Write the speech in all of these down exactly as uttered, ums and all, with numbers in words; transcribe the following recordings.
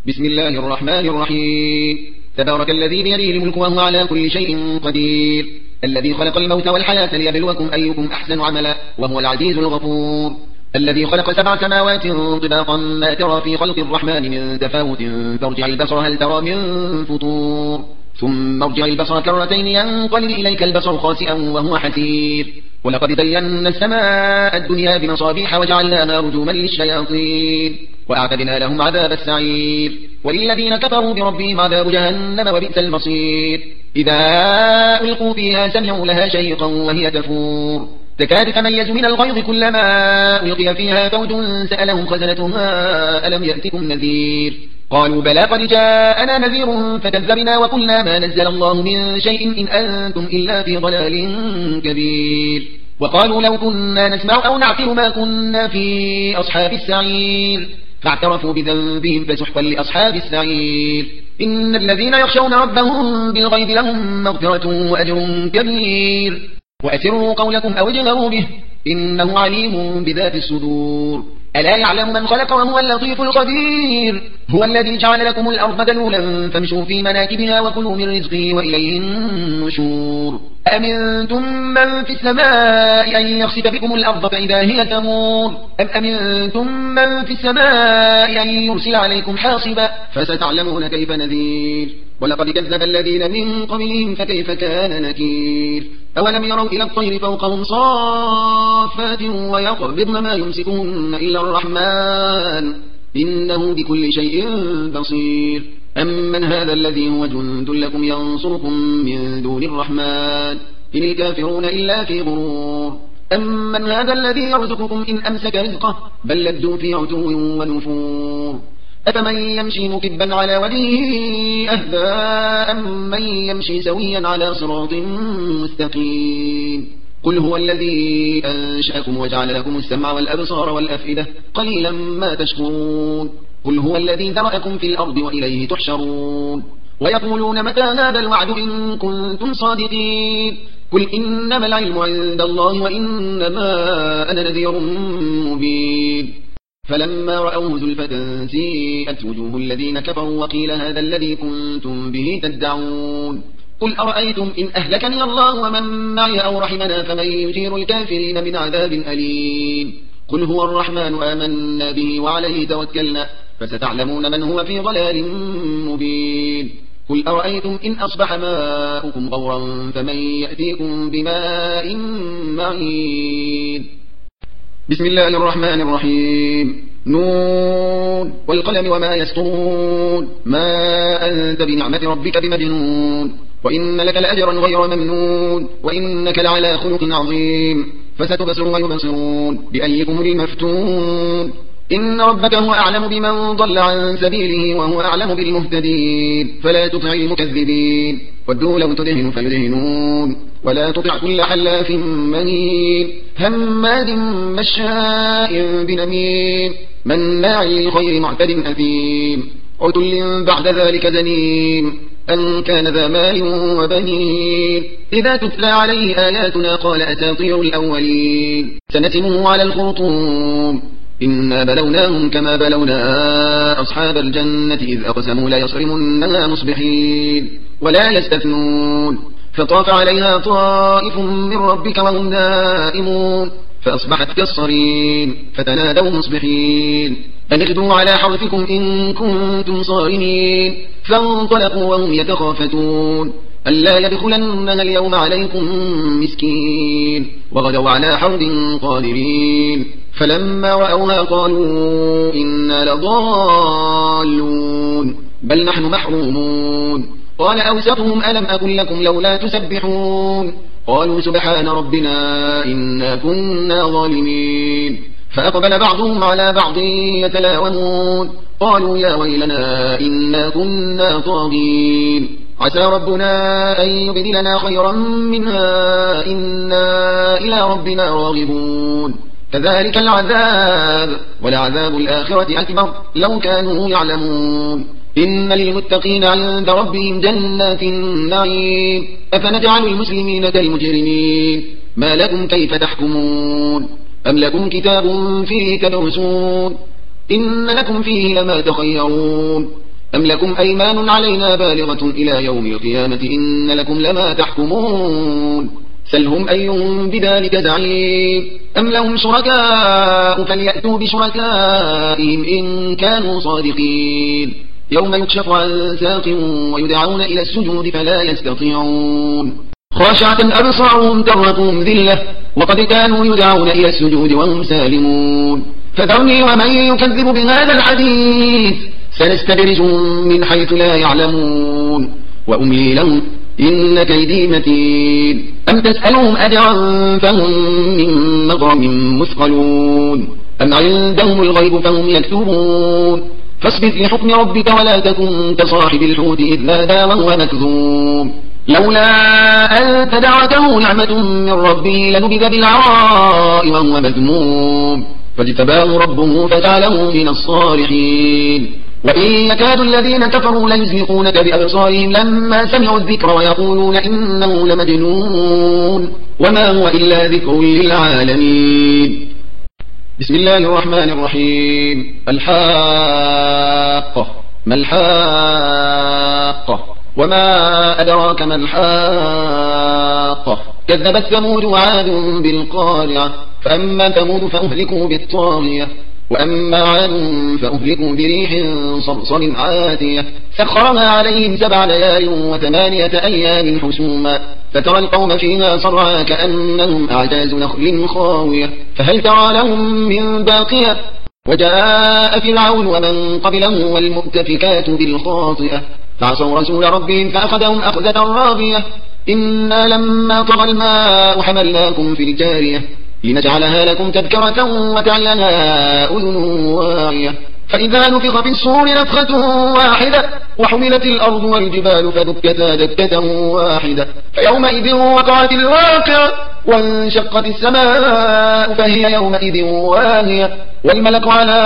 بسم الله الرحمن الرحيم. تبارك الذي بيده الملك وهو على كل شيء قدير، الذي خلق الموت والحياة ليبلوكم أيكم أحسن عملا وهو العزيز الغفور. الذي خلق سبع سماوات طباقا ما ترى في خلق الرحمن من تفاوت فارجع البصر هل ترى من فطور ثم ارجع البصر كرتين ينقلب إليك البصر خاسئا وهو حسير. ولقد زينا السماء الدنيا بمصابيح وجعلناها رجوما للشياطين وأعتدنا لهم عذاب السعير. وللذين كفروا بربهم عذاب جهنم وبئس المصير. إذا ألقوا فيها سمعوا لها شيقا وهي تفور تكاد تميز من الغيظ كلما ألقي فيها فوج سألهم خزنتها ألم يأتكم نذير قالوا بلى قد جاءنا نذير فكذبنا وقلنا ما نزل الله من شيء إن أنتم إلا في ضلال كبير. وقالوا لو كنا نسمع أو نعقل ما كنا في أصحاب السعير فاعترفوا بذنبهم فسحقا لأصحاب السعير. إن الذين يخشون ربهم بالغيب لهم مغفرة وأجر كبير. وأسروا قولكم أو اجهروا به إنه عليم بذات الصدور. ألا يعلم من خلق وهو اللطيف الخبير. هو الذي جعل لكم الأرض ذلولا فامشوا في مناكبها وكلوا من رزقه وإليه النشور. أأمنتم من في السماء أن يخسف بكم الأرض فإذا هي تمور أم أمنتم من في السماء أن يرسل عليكم حاصبا فستعلمون كيف نذير. ولقد كذب الذين من قبلهم فكيف كان نكير. أولم يروا إلى الطير فوقهم صافات ويقبضن ما يمسكهن إلا الرحمن إنه بكل شيء بصير. أمن هذا الذي هو جند لكم ينصركم من دون الرحمن إن الكافرون إلا في غرور. أمن هذا الذي يرزقكم إن أمسك رزقه بل لجوا في عتو ونفور. أفمن يمشي مكبا على وجهه أهدى أمن يمشي سويا على صراط مستقيم. قل هو الذي أنشأكم وجعل لكم السمع والأبصار والأفئدة قليلا ما تشكرون. قل هو الذي ذرأكم في الأرض وإليه تحشرون. ويقولون متى هذا الوعد إن كنتم صادقين. قل إنما العلم عند الله وإنما أنا نذير مبين. فلما رأوه زلفة سيئت وجوه الذين كفروا وقيل هذا الذي كنتم به تدعون. قل أرأيتم إن أهلكني الله ومن معي أو رحمنا فمن يجير الكافرين من عذاب أليم. قل هو الرحمن آمنا به وعليه توكلنا فستعلمون من هو في ضلال مبين. قل أرأيتم إن أصبح ماؤكم غورا فمن يأتيكم بماء معين. بسم الله الرحمن الرحيم. نون والقلم وما يسطرون ما أنت بنعمة ربك بمجنون وإن لك لأجرا غير ممنون وإنك لعلى خلق عظيم. فستبصر ويبصرون بأيكم المفتون. إن ربك هو أعلم بمن ضل عن سبيله وهو أعلم بالمهتدين. فلا تطع المكذبين ودوا لو تدهن فيدهنون ولا تطع كل حلاف مهين هماد مشاء بنميم مناع للخير معتد أثيم عتل بعد ذلك زنيم أن كان ذا مال وبنين. إذا تتلى عليه آياتنا قال أساطير الأولين سنتمه على الخرطوم. إنا بلوناهم كما بلونا أصحاب الجنة إذ أقسموا لا يصرمنها مصبحين ولا يستثنون. فطاف عليها طائف من ربك وهم نائمون فأصبحت كالصريم فتنادوا مصبحين أن اغدوا على حرثكم إن كنتم صارمين. فانطلقوا وهم يتخافتون ألا يدخلنها اليوم عليكم مسكين وغدوا على حرد قادرين. فلما رأوها قالوا إنا لضالون بل نحن محرومون. قال أوسطهم ألم أقل لكم لولا تسبحون قالوا سبحان ربنا إنا كنا ظالمين. فأقبل بعضهم على بعض يتلاومون قالوا يا ويلنا إنا كنا طاغين عسى ربنا أن يبدلنا خيرا منها إنا إلى ربنا راغبون. كذلك العذاب ولعذاب الآخرة أكبر لو كانوا يعلمون. إن للمتقين عند ربهم جنات النعيم. أفنجعل المسلمين كالمجرمين ما لكم كيف تحكمون أم لكم كتاب فيه تدرسون إن لكم فيه لما تخيرون. أم لكم أيمان علينا بالغة إلى يوم القيامة إن لكم لما تحكمون سلهم أيهم بذلك زعيم أم لهم شركاء فليأتوا بشركائهم إن كانوا صادقين يوم يكشف عن ساق ويدعون إلى السجود فلا يستطيعون خاشعة أبصارهم ترهقهم ذلة وقد كانوا يدعون إلى السجود وهم سالمون فذرني ومن يكذب بهذا الحديث سنستدرجهم من حيث لا يعلمون وأملي لهم إن كيدي متين أم تسألهم أجرا فهم من مغرم مثقلون أم عندهم الغيب فهم يكتبون فاصبر لحكم ربك ولا تكن كصاحب الحوت إذ نادى وهو مكذوم لولا أن تدعته نعمة من ربه لنبذ بالعراء وهو مذموم فاجتباه ربه فجعله من الصالحين وإن يكاد الذين كفروا ليزلقونك بأبصارهم لما سمعوا الذكر ويقولون إنه لمجنون وما هو إلا ذكر للعالمين بسم الله الرحمن الرحيم الحاقة ما الحاقة وما أدراك ما الحاقة كذبت ثمود وعاد بالقارعة فأما ثمود فأهلكوا بالطاغية وأما عاد فأهلكوا بريح صرصر عاتية سخرها عليهم سبع ليال وثمانية أيام حسوما فترى القوم فيها صرعا كأنهم أعجاز نخل خاوية فهل ترى لهم من باقية وجاء فرعون ومن قبله والمؤتفكات بالخاطئة فعصوا رسول ربهم فأخذهم أخذة رابية إنا لما طغى الماء حملناكم في الجارية لنجعلها لكم تذكرة وتعيها أذن واعية فإذا نفخ في الصور نفخة واحدة وحملت الأرض والجبال فدكتا دكة واحدة فيومئذ وقعت الواقعة وانشقت السماء فهي يومئذ واهية والملك على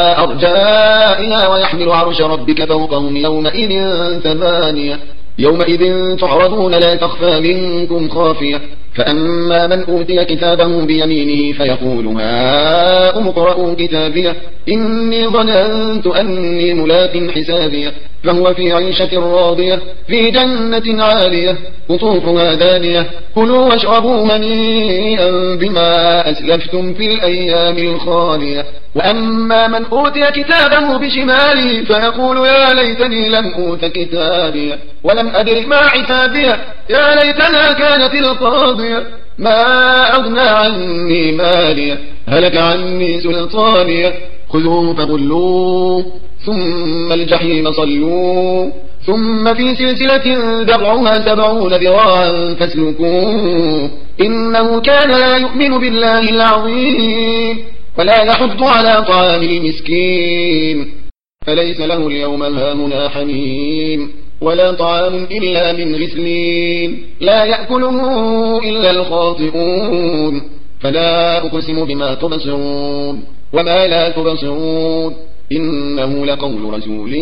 أرجائها ويحمل عرش ربك فوقهم يومئذ ثمانية يومئذ تعرضون لا تخفى منكم خافية فأما من أوتي كتابه بيمينه فيقول هاؤم اقرءوا كتابيه إني ظننت أني ملاق حسابيه فهو في عيشة راضية في جنة عالية قطوفها دانية كلوا واشربوا هنيئا بما أسلفتم في الأيام الخالية وأما من أوتي كتابه بشماله فيقول يا ليتني لم أوت كتابيه ولم أدر ما عتابيه يا ليتنا كانت القاضية ما أغنى عني ماليه هلك عني سلطانيه خذوه فغلوه ثم الجحيم صلوه ثم في سلسلة ذرعها سبعون ذراعا فاسلكوه إنه كان لا يؤمن بالله العظيم ولا يحض على طعام المسكين فليس له اليوم هاهنا حميم ولا طعام إلا من غسلين لا يأكله إلا الخاطئون فلا أقسم بما تبصرون وما لا تبصرون إنه لقول رسول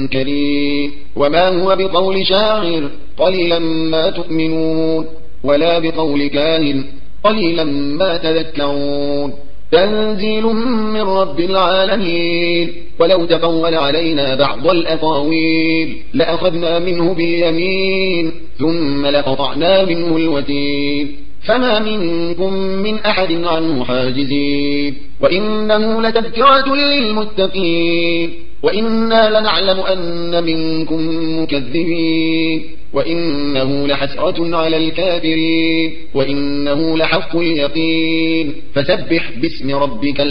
كريم وما هو بقول شاعر قليلا ما تؤمنون ولا بقول كاهن قليلا ما تذكرون تنزيل من رب العالمين ولو تقول علينا بعض الأقاويل لأخذنا منه باليمين ثم لقطعنا منه الوتين فما منكم من أحد عنه حاجزين وإنه لتذكرة للمتقين وإنا لنعلم أن منكم مكذبين وإنه لحسرة على الكافرين وإنه لحق اليقين فسبح باسم ربك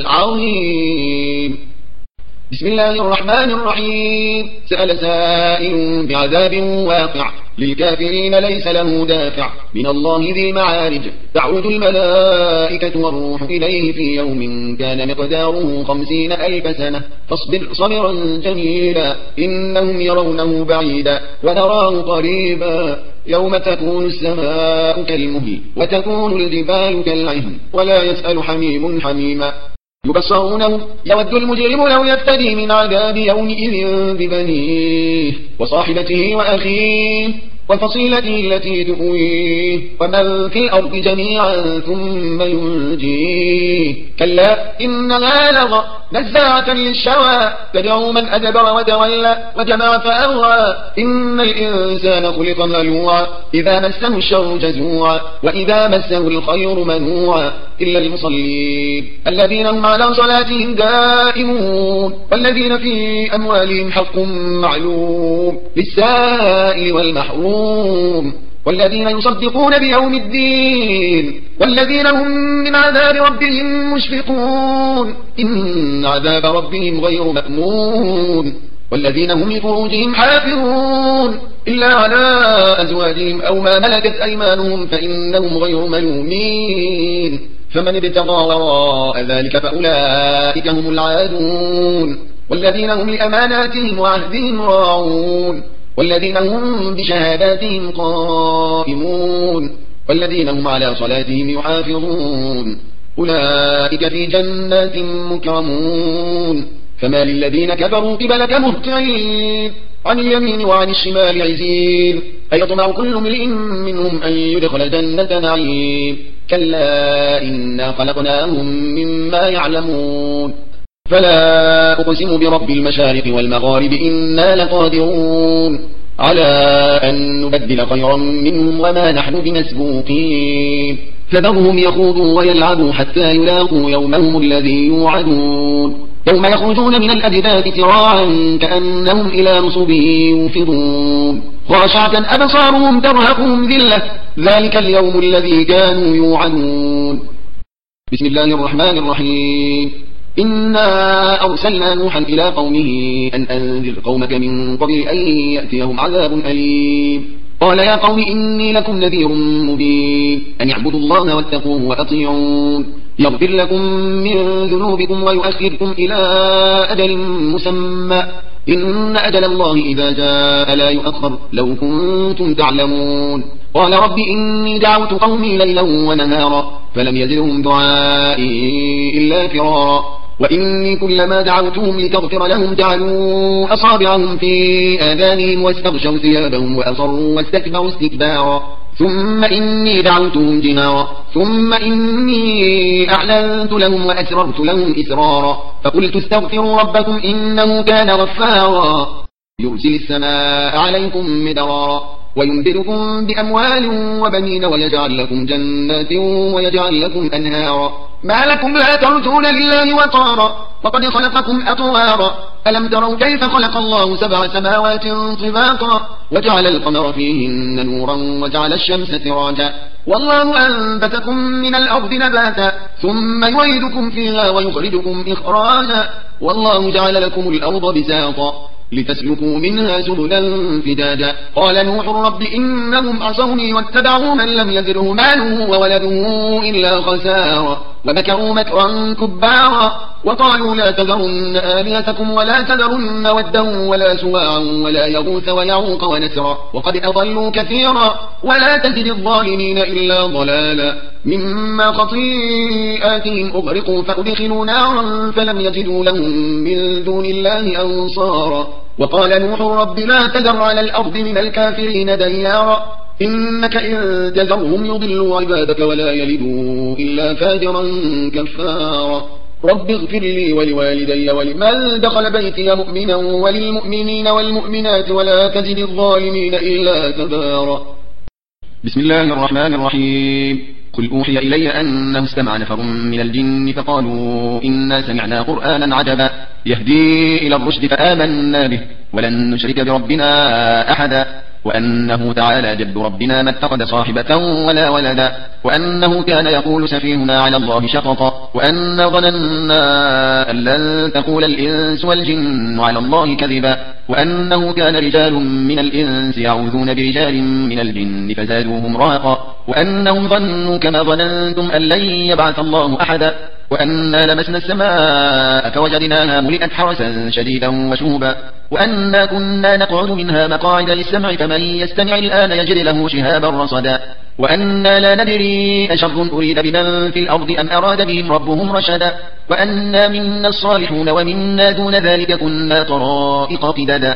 العظيم بسم الله الرحمن الرحيم سأل سائل بعذاب واقع للكافرين ليس له دافع من الله ذي المعارج تعرج الملائكة والروح إليه في يوم كان مقداره خمسين ألف سنة فاصبر صبرا جميلا إنهم يرونه بعيدا ونراه قريبا يوم تكون السماء كالمهل وتكون الجبال كالعهن ولا يسأل حميم حميما يبصرونه يود المجرم لو يفتدي من عذاب يومئذ ببنيه وصاحبته وأخيه وفصيلته التي تؤويه ومن في الأرض جميعا ثم ينجيه كلا إنها لظى نزاعة للشوى تدعو من أدبر وتولى وجمع فأوعى إن الإنسان خلق هلوعا إذا مسه الشر جزوعا وإذا مسه الخير منوعا إلا المصلين الذين هم على صلاتهم دائمون والذين في أموالهم حق معلوم للسائل والمحروم والذين يصدقون بيوم الدين والذين هم من عذاب ربهم مشفقون إن عذاب ربهم غير مأمون والذين هم لفروجهم حافظون إلا على أزواجهم أو ما ملكت أيمانهم فإنهم غير ملومين فمن ابتغى وراء ذلك فأولئك هم العادون والذين هم لأماناتهم وعهدهم راعون والذين هم بشهاداتهم قائمون والذين هم على صلاتهم يحافظون أولئك في جنات مكرمون فما للذين كفروا قبلك مهطعين عن اليمين وعن الشمال عزين أيطمع كل امرئ منهم أن يدخل جنة نعيم كلا إنا خلقناهم مما يعلمون فلا أقسم برب المشارق والمغارب إنا لقادرون على أن نبدل خيرا منهم وما نحن بمسبوقين فذرهم يخوضوا ويلعبوا حتى يلاقوا يومهم الذي يوعدون يوم يخرجون من الأجداث سراعا كأنهم إلى نصب يوفضون خاشعة أبصارهم ترهقهم ذلة ذلك اليوم الذي كانوا يوعدون بسم الله الرحمن الرحيم إنا أرسلنا نوحا إلى قومه أن أنذر قومك من قبل أن يأتيهم عذاب أليم قال يا قوم إني لكم نذير مبين أن اعبدوا الله واتقوه وأطيعون يغفر لكم من ذنوبكم ويؤخركم إلى أجل مسمى إن أجل الله إذا جاء لا يؤخر لو كنتم تعلمون قال رب إني دعوت قومي ليلا ونهارا فلم يزدهم دعائي إلا فرارا وإني كلما دعوتهم لتغفر لهم جعلوا أصابعهم في آذانهم واستغشوا ثيابهم وأصروا واستكبروا استكبارا ثم إني دعوتهم جهارا ثم إني أعلنت لهم وأسررت لهم إسرارا فقلت استغفروا ربكم إنه كان غفارا يرسل السماء عليكم مدرارا ويمددكم بأموال وبنين ويجعل لكم جنات ويجعل لكم أنهارا ما لكم لا ترجون لله وقارا وقد خلقكم أطوارا ألم تروا كيف خلق الله سبع سماوات طباقا وجعل القمر فيهن نورا وجعل الشمس سراجا والله أنبتكم من الأرض نباتا ثم يعيدكم فيها ويخرجكم إخراجا والله جعل لكم الأرض بساطا لتسلكوا منها سبلا فجاجا قال نوح رب إنهم عصوني واتبعوا من لم يزره ماله وولده إلا خسارا ومكروا مكرا كبارا وقالوا لا تذرن آلهتكم ولا تذرن ودا ولا سواعا ولا يغوث ويعوق ونسرا وقد أضلوا كثيرا ولا تزد الظالمين إلا ضلالا مما خطيئاتهم أغرقوا فأدخلوا نارا فلم يجدوا لهم من دون الله أنصارا وقال نوح رب لا تذر على الأرض من الكافرين ديارا إنك إن تذرهم يضلوا عبادك ولا يلدوا إلا فاجرا كفارا رب اغفر لي ولوالدي ولمن دخل بيتي مؤمنا وللمؤمنين والمؤمنات ولا تزد الظالمين إلا تبارا بسم الله الرحمن الرحيم قل أوحي إلي أنه استمع نفر من الجن فقالوا إنا سمعنا قرآنا عجبا يهدي إلى الرشد فآمنا به ولن نشرك بربنا أحدا وأنه تعالى جد ربنا ما اتخذ صاحبة ولا ولدا وأنه كان يقول سفيهنا على الله شططا وأنا ظننا أن لن تقول الإنس والجن على الله كذبا وأنه كان رجال من الإنس يعوذون برجال من الجن فزادوهم رهقا وأنهم ظنوا كما ظننتم أن لن يبعث الله أحدا وأنا لمسنا السماء فوجدناها ملئت حرسا شديدا وشهبا وأنا كنا نقعد منها مقاعد للسمع فمن يستمع الآن يجد له شهابا رصدا وأنا لا ندري أشر أريد بمن في الأرض أم أراد بهم ربهم رشدا وأنا منا الصالحون ومنا دون ذلك كنا طرائق قددا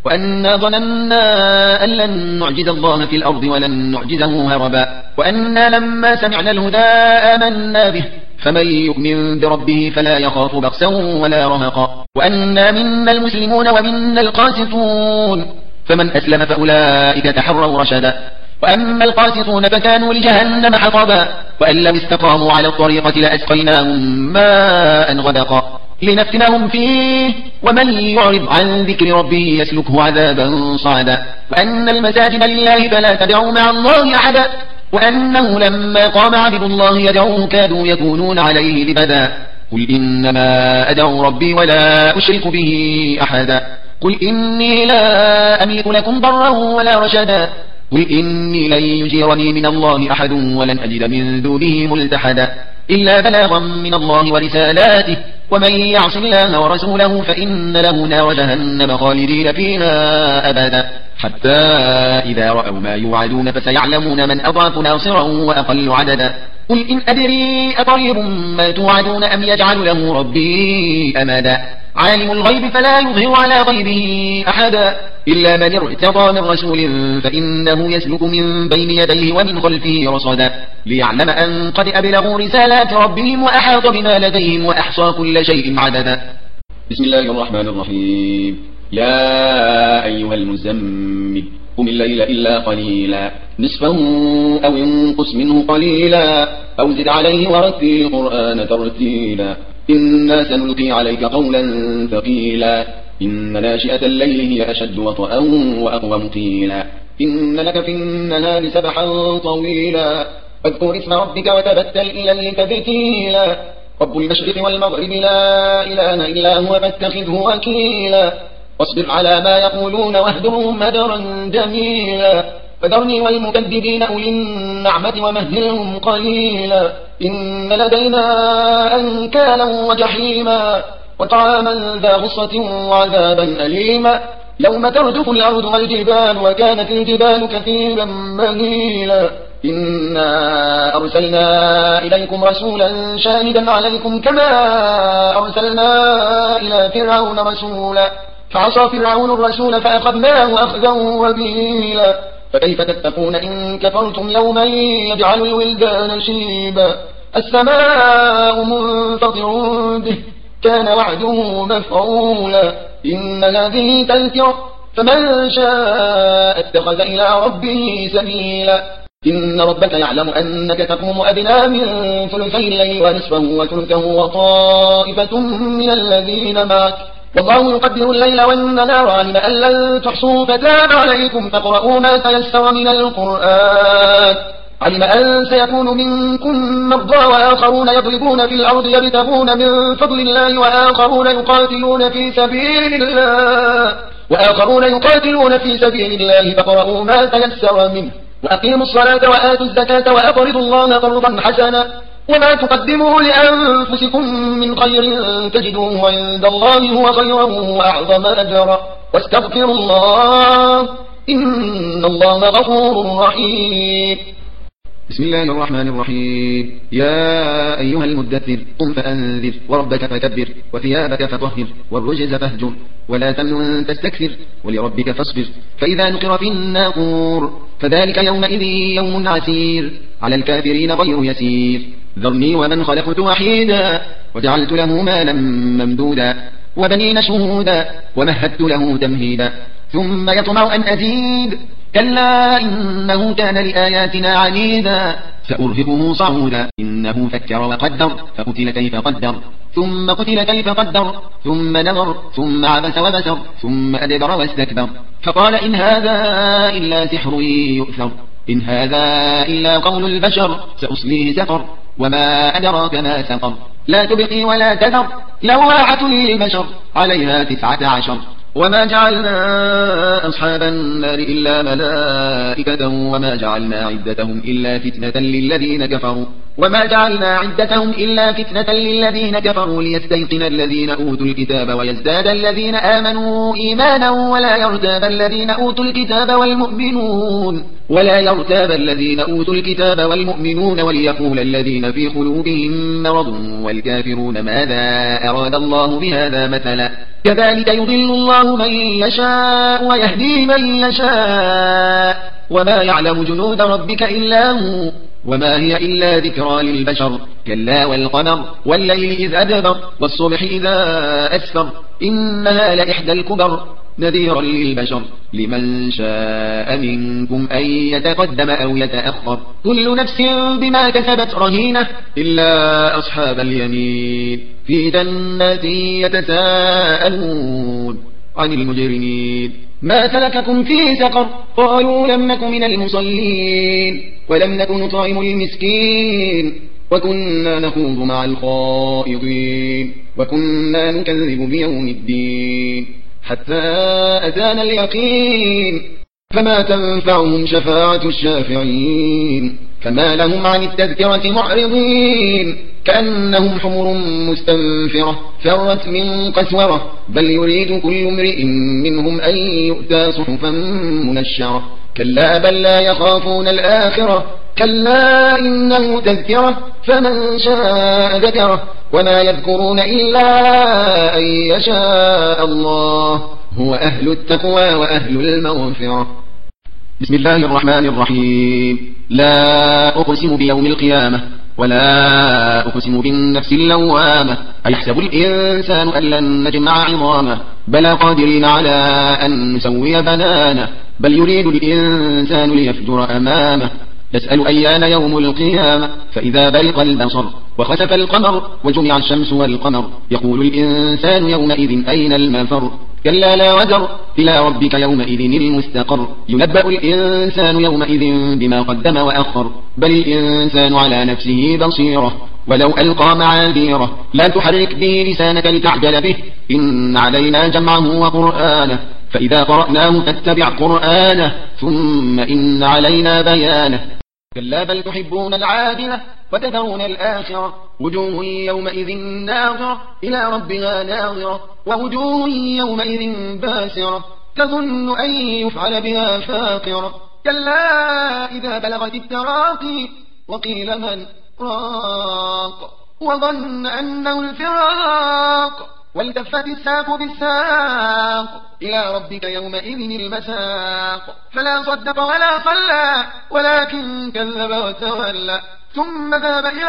وأنا ظننا أن لن نعجز الله في الأرض ولن نعجزه هربا وأنا لما سمعنا الهدى آمنا به فمن يؤمن بربه فلا يخاف بخسا ولا رهقا وأنا منا المسلمون ومنا القاسطون فمن أسلم فأولئك تحروا رشدا وأما القاسطون فكانوا لجهنم حطبا وأن لو استقاموا على الطريقة لأسقيناهم ماء غدقا لنفتنهم فيه ومن يعرض عن ذكر ربه يسلكه عذابا صعدا وأن المساجد لله فلا تدعوا مع الله أحدا وأنه لما قام عبد الله يدعوه كادوا يكونون عليه لبدا قل إنما أدعو ربي ولا أشرك به أحدا قل إني لا أملك لكم ضرا ولا رشدا قل إني لن يجيرني من الله أحد ولن أجد من دونه ملتحدا إلا بلاغا من الله ورسالاته ومن يعص الله ورسوله فإن له نار جهنم خالدين فيها أبدا حتى إذا رأوا ما يوعدون فسيعلمون من أضعف ناصرا وأقل عددا قل إن أدري أقريب ما توعدون أم يجعل له ربي أمدا عالم الغيب فلا يظهر على غيبه أحدا إلا من ارتضى من رسول فإنه يسلك من بين يديه ومن خلفه رصدا ليعلم أن قد أبلغوا رسالات ربهم وأحاط بما لديهم وأحصى كل شيء عددا. بسم الله الرحمن الرحيم. يا أيها المزمل قم الليل إلا قليلا نصفه أو انقص منه قليلا أو زد عليه ورتل القرآن ترتيلا إنا سنلقي عليك قولا ثقيلا إن ناشئة الليل هي أشد وطئا وأقوم قيلا إن لك في النهار سبحا طويلا واذكر اسم ربك وتبتل إليه تبتيلا رب المشرق والمغرب لا إله إلا هو فاتخذه وكيلا واصبر على ما يقولون واهجرهم هجرا جميلا فذرني والمكذبين أولي النعمة ومهلهم قليلا إن لدينا أنكالا وجحيما وطعاما ذا غصة وعذابا أليما يوم ترجف الأرض والجبال وكانت الجبال كثيرا مهيلا إنا أرسلنا إليكم رسولا شاهدا عليكم كما أرسلنا إلى فرعون رسولا فعصى فرعون الرسول فأخذناه أخذا وبيلا فكيف تتقون إن كفرتم يوما يجعل الولدان شيبا السماء منفطر به كان وعده مفعولا إن هذه تذكرة فمن شاء اتخذ إلى ربه سبيلا إن ربك يعلم أنك تقوم أدنى من ثلثي الليل ونصفه وثلثه وطائفة من الذين معك والله يقدر الليل والنهار علم أن لن تحصوا فتاب عليكم فاقرؤوا ما تيسر من القرآن علم أن سيكون منكم مرضى وآخرون يضربون في الأرض يبتغون من فضل الله وآخرون يقاتلون في سبيل الله وآخرون يقاتلون في سبيل الله فاقرؤوا ما تيسر منه وأقيموا الصلاة وآتوا الزكاة وأقرضوا الله قرضا حسنا وما تقدموا لأنفسكم من خير تجدوه عند الله هو خيرا وأعظم أجرا واستغفروا الله إن الله غفور رحيم. بسم الله الرحمن الرحيم. يا أيها المدثر قم فأنذر وربك فكبر وثيابك فطهر والرجز فاهجر ولا تمنن تستكثر ولربك فاصبر فإذا نقر في الناقور فذلك يومئذ يوم عسير على الكافرين غير يسير ذرني ومن خلقت وحيدا وجعلت له مالا ممدودا وبنين شهودا ومهدت له تمهيدا ثم يطمع أن أزيد كلا إنه كان لآياتنا عنيدا سأرهقه صعودا إنه فكر وقدر فقتل كيف قدر ثم قتل كيف قدر ثم نظر ثم عبس وبسر ثم أدبر واستكبر فقال إن هذا إلا سحر يؤثر إن هذا إلا قول البشر سأصليه سقر وما أدراك ما سقر لا تبقي ولا تذر لواحة للبشر عليها تسعة عشر وما جعلنا أصحاب النار إلا ملائكة وما جعلنا عدتهم إلا فتنة للذين كفروا وما جعلنا عدتهم إلا فتنة للذين كفروا ليستيقن الذين أوتوا الكتاب ويزداد الذين آمنوا إيمانا ولا يرتاب الذين أوتوا الكتاب والمؤمنون ولا يرتاب الذين أوتوا الكتاب والمؤمنون وليقول الذين في قلوبهم مرض والكافرون ماذا أراد الله بهذا مثلا كذلك يضل الله من يشاء ويهدي من يشاء وما يعلم جنود ربك إلا هو وما هي إلا ذكرى للبشر كلا والقمر والليل إذ أدبر والصبح إذا أسفر إنها لإحدى الكبر نذيرا للبشر لمن شاء منكم أن يتقدم أو يتأخر كل نفس بما كسبت رهينة إلا أصحاب اليمين في جنات يتساءلون عن المجرمين ما سلككم في سقر قالوا لم نك من المصلين ولم نك نطعم المسكين وكنا نخوض مع الخائضين وكنا نكذب بيوم الدين حتى أتانا اليقين فما تنفعهم شفاعة الشافعين فما لهم عن التذكرة معرضين كأنهم حمر مستنفرة فرت من قسورة بل يريد كل امرئ منهم أن يؤتى صحفا منشرة كلا بل لا يخافون الآخرة كلا إنه تذكرة فمن شاء ذكره وما يذكرون إلا أن يشاء الله هو أهل التقوى وأهل المغفرة. بسم الله الرحمن الرحيم لا أقسم بيوم القيامة ولا أقسم بالنفس اللوامة أيحسب الإنسان أن لن نجمع عظامه بلى قادرين على أن نسوي بنانه بل يريد الإنسان ليفجر أمامه يسأل أيان يوم القيامة فإذا برق البصر وخسف القمر وجمع الشمس والقمر يقول الإنسان يومئذ أين المفر كلا لا وزر إلى ربك يومئذ المستقر ينبأ الإنسان يومئذ بما قدم وأخر بل الإنسان على نفسه بصيرة ولو ألقى معاذيره لا تحرك به لسانك لتعجل به إن علينا جمعه وقرآنه فإذا قرأناه فاتبع قرآنه ثم إن علينا بيانه كلا بل تحبون العاجلة وتذرون الآخرة وجوه يومئذ ناظرة إلى ربها ناظرة ووجوه يومئذ باسرة تظن أن يفعل بها فاقرة كلا إذا بلغت التراقي وقيل من راق وظن أنه الفراق والتفت الساق بالساق إلى ربك يومئذ المساق فلا صدق ولا صلى ولكن كذب وتولى ثم ذهب إلى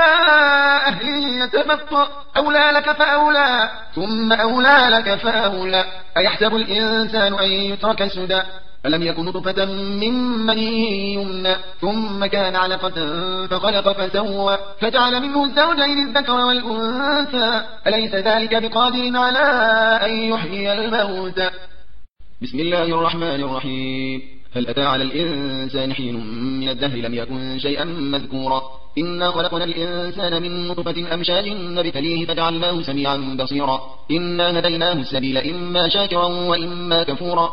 أهله يتمطى أولى لك فأولى ثم أولى لك فأولى أيحسب الإنسان أن يترك سدى ألم يكن نطفة من مني يمنى ثم كان علقة فخلق فسوى فجعل منه الزوجين الذكر والأنثى أليس ذلك بقادر على أن يحيي الموتى. بسم الله الرحمن الرحيم هل أتى على الإنسان حين من الدهر لم يكن شيئا مذكورا إنا خلقنا الإنسان من نطفة أمشاج نبتليه فجعلناه سميعا بصيرا إنا هديناه السبيل إما شاكرا وإما كفورا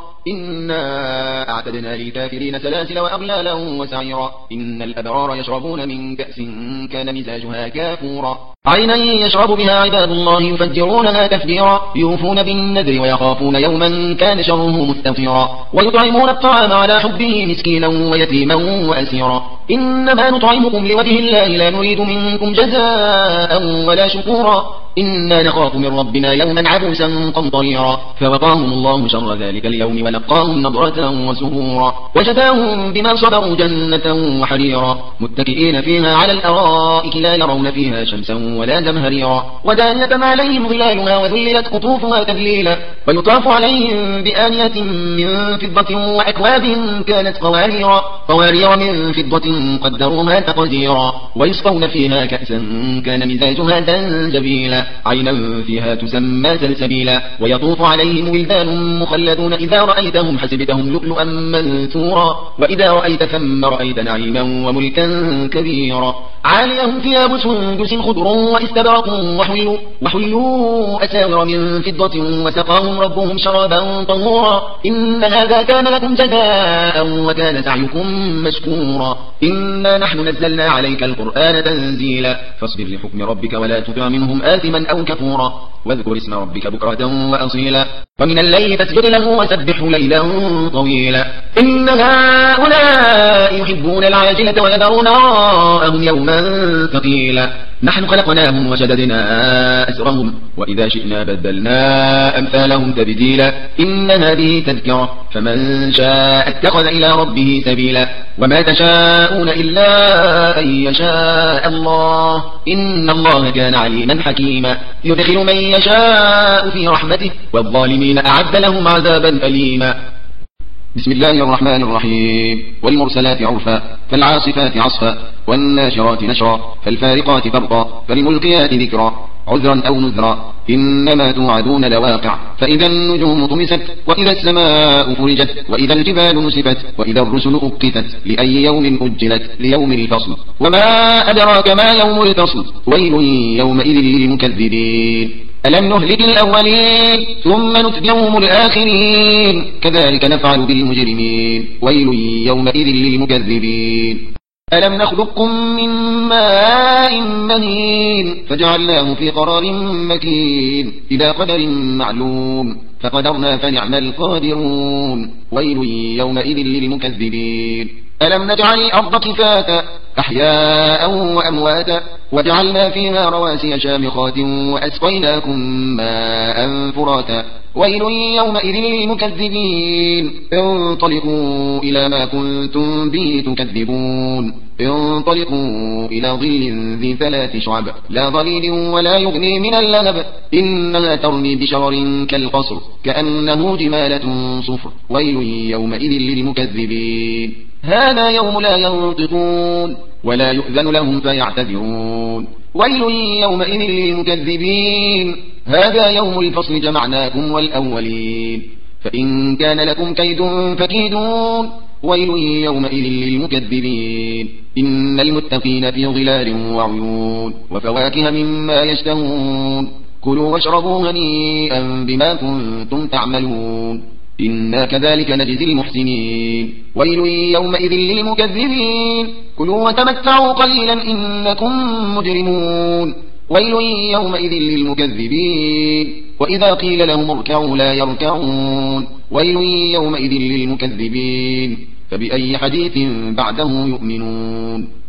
إنا أعتدنا للكافرين سلاسل وأغلالا وسعيرا إن الأبرار يشربون من كأس كان مزاجها كافورا عينا يشرب بها عباد الله يفجرونها تفجيرا يوفون بالنذر ويخافون يوما كان شره مستطيرا ويطعمون الطعام على حبه مسكينا ويتيما وأسيرا إنما نطعمكم لوجه الله لا نريد منكم جزاء ولا شكورا إنا نخاف من ربنا يوما عبوسا قمطريرا فوقاهم الله شر ذلك اليوم ولقاهم نضرة وسرورا وجزاهم بما صبروا جنة وحريرا متكئين فيها على الأرائك لا يرون فيها شمسا ولا زمهريرا ودانية عليهم ظلالها وذللت قطوفها تذليلا ويطاف عليهم بآنية من فضة وأكواب كانت قواريرا قوارير من فضة قدروها تقديرا ويسقون فيها كأسا كان مزاجها زنجبيلا عينا فيها تسمى سلسبيلا ويطوف عليهم ولدان مخلدون إذا رأيتهم حسبتهم لؤلؤا منثورا وإذا رأيت ثم رأيت نعيما وملكا كبيرا عاليهم ثياب سندس خضر واستبرق وحلوا, وحلوا أساور من فضة وسقاهم ربهم شرابا طهورا إن هذا كان لكم جزاء وكان سعيكم مشكورا إنا نحن نزلنا عليك القرآن تنزيلا فاصبر لحكم ربك ولا تطع منهم آثما أو كفورا واذكر اسم ربك بكرة وأصيلا ومن الليل فاسجد له وسبحه ليلا طويلا إن هؤلاء يحبون العاجلة ويذرون وراءهم يوما ثقيلا نحن خلقناهم وشددنا أسرهم وإذا شئنا بدلنا أمثالهم تبديلا إن هذه تذكرة فمن شاء اتخذ إلى ربه سبيلا وما تشاءون إلا أن يشاء الله إن الله كان عليما حكيما يدخل من يشاء في رحمته والظالمين أعد لهم عذابا أليما بسم الله الرحمن الرحيم والمرسلات عرفا فالعاصفات عصفا والناشرات نشرا فالفارقات فرقا فالملقيات ذكرا عذرا أو نذرا إنما توعدون لواقع فإذا النجوم طمست وإذا السماء فرجت وإذا الجبال نسفت وإذا الرسل أقتت لأي يوم أجلت ليوم الفصل وما أدراك ما يوم الفصل ويل يومئذ للمكذبين ألم نهلك الأولين ثم نتبعهم الآخرين كذلك نفعل بالمجرمين ويل يومئذ للمكذبين ألم نخلقكم من ماء مهين فجعلناه في قرار مكين إلى قدر معلوم فقدرنا فنعم القادرون ويل يومئذ للمكذبين ألم نجعل الأرض كفاتا أحياء وأمواتا وجعلنا فيها رواسي شامخات وأسقيناكم ماء فراتا ويل يومئذ للمكذبين انطلقوا إلى ما كنتم به تكذبون انطلقوا إلى ظل ذي ثلاث شعب لا ظليل ولا يغني من اللهب إنها ترمي بشرر كالقصر كأنه جمالة صفر ويل يومئذ للمكذبين هذا يوم لا ينطقون ولا يؤذن لهم فيعتذرون ويل يومئذ للمكذبين هذا يوم الفصل جمعناكم والأولين فإن كان لكم كيد فكيدون ويل يومئذ للمكذبين إن المتقين في ظلال وعيون وفواكه مما يشتهون كلوا واشربوا هنيئا بما كنتم تعملون إنا كذلك نجزي المحسنين ويل يومئذ للمكذبين كلوا وتمتعوا قليلا إنكم مجرمون ويل يومئذ للمكذبين وإذا قيل لهم اركعوا لا يركعون ويل يومئذ للمكذبين فبأي حديث بعده يؤمنون